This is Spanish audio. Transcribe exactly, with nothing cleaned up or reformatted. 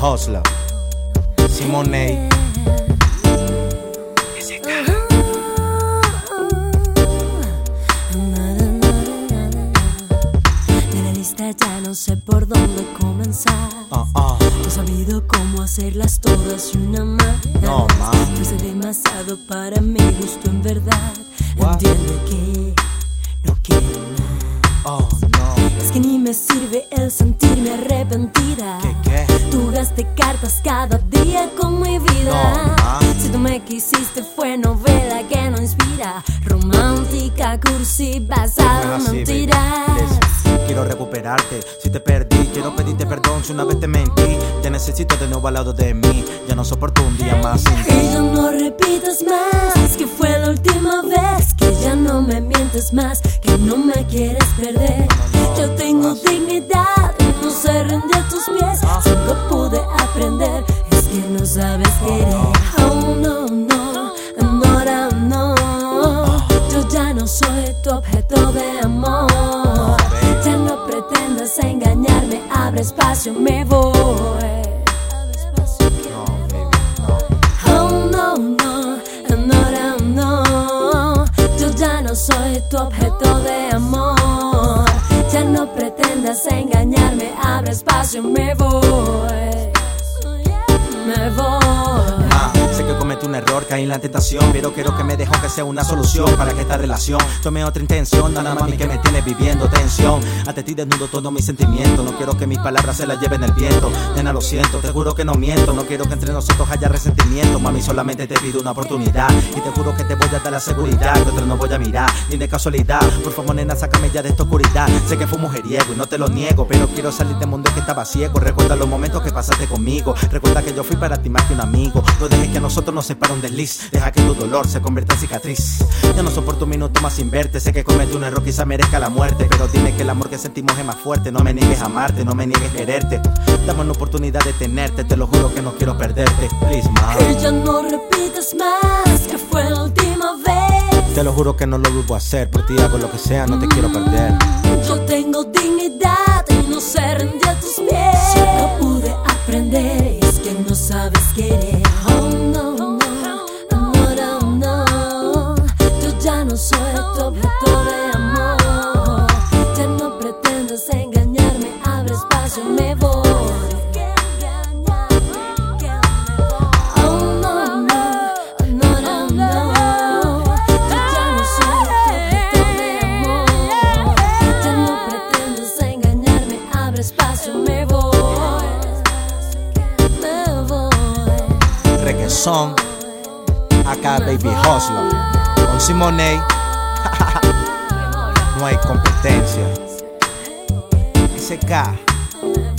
Hustler, Simone. Ya no sé por dónde comenzar. uh, uh. No he sabido cómo hacerlas todas y una más. No más. Fuiste demasiado para mi gusto en verdad. What? Entiende que no quiero más. Oh no. Es que ni me sirve el sentirme arrepentida. ¿Qué qué? Tú gaste cartas cada día con mi vida. No más. Si tú me quisiste fue novela que no inspira. Romántica, cursi, basada en mentiras. Quiero recuperarte, si te perdí, quiero pedirte perdón si una vez te mentí. Te necesito de nuevo al lado de mí, ya no soporto un día más sin ti. Que ya no repitas más, que fue la última vez. Que ya no me mientes más, que no me quieres perder. Yo tengo dignidad, no se rinde a tus pies. Si algo pude aprender, es que no sabes querer. Oh no, no, ahora no. Yo ya no soy tu objeto de amor. Ya no pretendas engañarme, abre espacio, me voy. Oh no, no, ahora no. Yo ya no soy tu objeto de amor. Ya no pretendas engañarme, abre espacio, me voy. Me voy. Sé que cometí un error, caí en la tentación, pero quiero que me dejes que sea una solución para que esta relación tome otra intención. Nada más que me tiene viviendo tensión. Ante ti desnudo todos mis sentimientos. No quiero que mis palabras se las lleven el viento. Nena, lo siento, te juro que no miento. No quiero que entre nosotros haya resentimiento. Mami, solamente te pido una oportunidad. Y te juro que te voy a dar la seguridad. Que otro no voy a mirar, ni de casualidad. Por favor, nena, sácame ya de esta oscuridad. Sé que fui mujeriego y no te lo niego, pero quiero salir del mundo que estaba ciego. Recuerda los momentos que pasaste conmigo. Recuerda que yo fui para ti más que un amigo. No dejes que a nosotros nos separe un desliz. Deja que tu dolor se convierta en cicatriz. Ya no soporto un minuto más sin verte. Sé que cometí un error, quizá merezca la muerte, pero dime que el amor que sentimos es más fuerte. No me niegues a amarte, no me niegues quererte. Dame una oportunidad de tenerte. Te lo juro que no quiero perderte. Please, ma. Que ya no repitas más, que fue la última vez. Te lo juro que no lo vuelvo a hacer. Por ti hago lo que sea, no te quiero perder. Yo tengo dignidad y no se rinde a tus pies. Si no pude aprender, es que no sabes querer. Oh no, no, ahora no. Yo ya no soy tu objeto de amor. Ya no pretendas engañarme, abre espacio, me voy. Oh no, no, ahora no. Yo ya no soy tu objeto de amor. Ya no pretendas engañarme, abre espacio, me voy. Reggaeton, acá Baby Hustler, con Simone. No hay competencia. S K